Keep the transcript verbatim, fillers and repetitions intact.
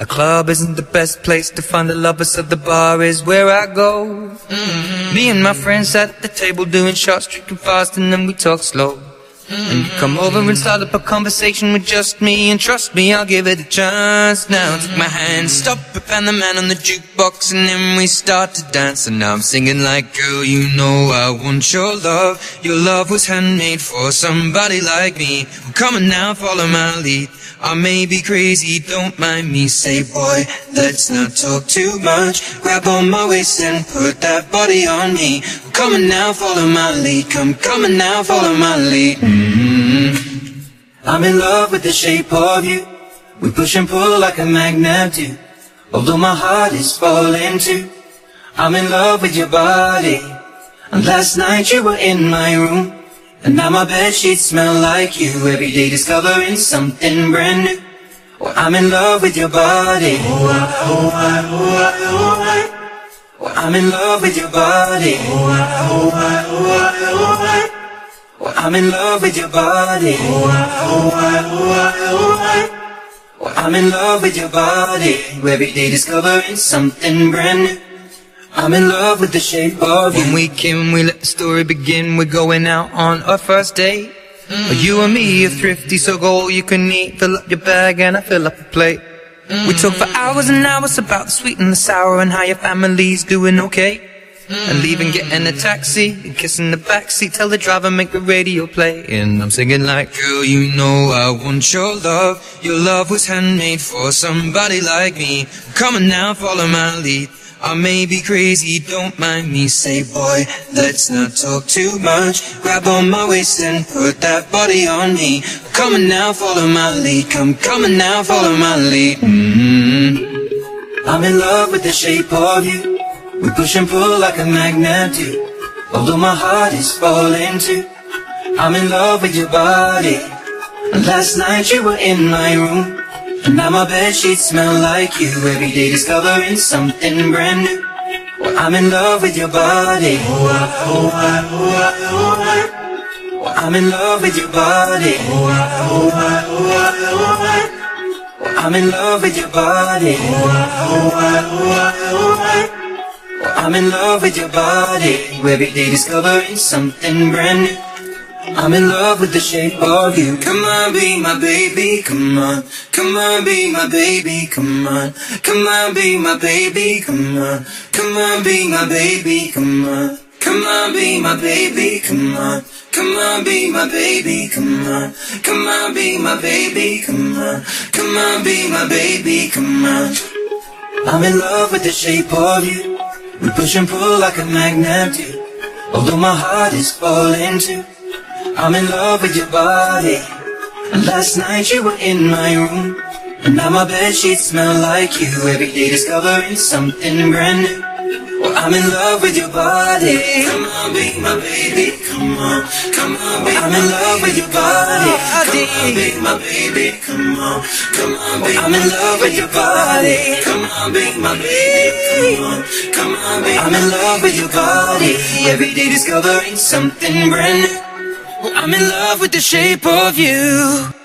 A club isn't the best place to find the lovers, so the bar is where I go. Mm-hmm. Me and my friends sat at the table doing shots, drinking fast, and then we talk slow. Mm-hmm. And you come over and start up a conversation with just me, and trust me, I'll give it a chance. Now take my hand, stop it, and the man on the jukebox, and then we start to dance. And now I'm singing like, girl, you know I want your love. Your love was handmade for somebody like me. Come on now, follow my lead. I may be crazy, don't mind me. Say, boy, let's not talk too much. Grab on my waist and put that body on me. Come on now, follow my lead. Come, come on now, follow my lead. Mm-hmm. I'm in love with the shape of you. We push and pull like a magnet do. Although my heart is falling too. I'm in love with your body. And last night you were in my room. And now my bedsheets smell like you. Every day discovering something brand new. Well, I'm in love with your body. Oh, I, oh, I, oh, I, oh, I. Well, I'm in love with your body. Oh, I, oh, I, oh, I, oh, I. Well, I'm in love with your body. Oh, I, oh, I, oh, I, oh, I. Well, I'm in love with your body. Every day discovering something brand new. I'm in love with the shape of you. When we came, we let the story begin. We're going out on our first date. Mm-hmm. You and me are thrifty, so go all you can eat. Fill up your bag and I fill up a plate. Mm-hmm. We talk for hours and hours about the sweet and the sour and how your family's doing okay. Mm-hmm. And leaving, getting a taxi, and kissing the backseat. Tell the driver make the radio play. And I'm singing like, girl, you know I want your love. Your love was handmade for somebody like me. Come on now, follow my lead. I may be crazy, don't mind me. Say, boy, let's not talk too much. Grab on my waist and put that body on me. Come on now, follow my lead. Come, come on now, follow my lead. Mm-hmm. I'm in love with the shape of you. We push and pull like a magnet do. Although my heart is falling too. I'm in love with your body. And last night you were in my room. And now my bedsheets smell like you. Every day discovering something brand new. Well, I'm in love with your body. Oh, I, oh, I, oh, I, oh, I. Well, I'm in love with your body. Oh, I, oh, I, oh, I, oh, I. Well, I'm in love with your body. Oh, I, oh, I, oh, I, oh, I. Well, I'm in love with your body. Every day discovering something brand new. I'm in love with the shape of you. Come on, be my baby, come on. Come on, be my baby, come on. Come on, be my baby, come on. Come on, be my baby, come on. Come on, be my baby, come on. Come on, be my baby, come on. Come on, be my baby, come on. Come on, be my baby, come on. I'm in love with the shape of you. We push and pull like a magnet do. Although my heart is falling too. I'm in love with your body. And last night you were in my room. And now my bedsheets smell like you. Every day discovering something brand new. Well, I'm in love with your body. Come on, be my baby, come on. Come on, be I'm in love with your body. Come on, be my baby, come on. Come on, be I'm in love with your body. Come on, be my baby, come on. Come on, be I'm in love with your body. Every day discovering something brand new. I'm in love with the shape of you.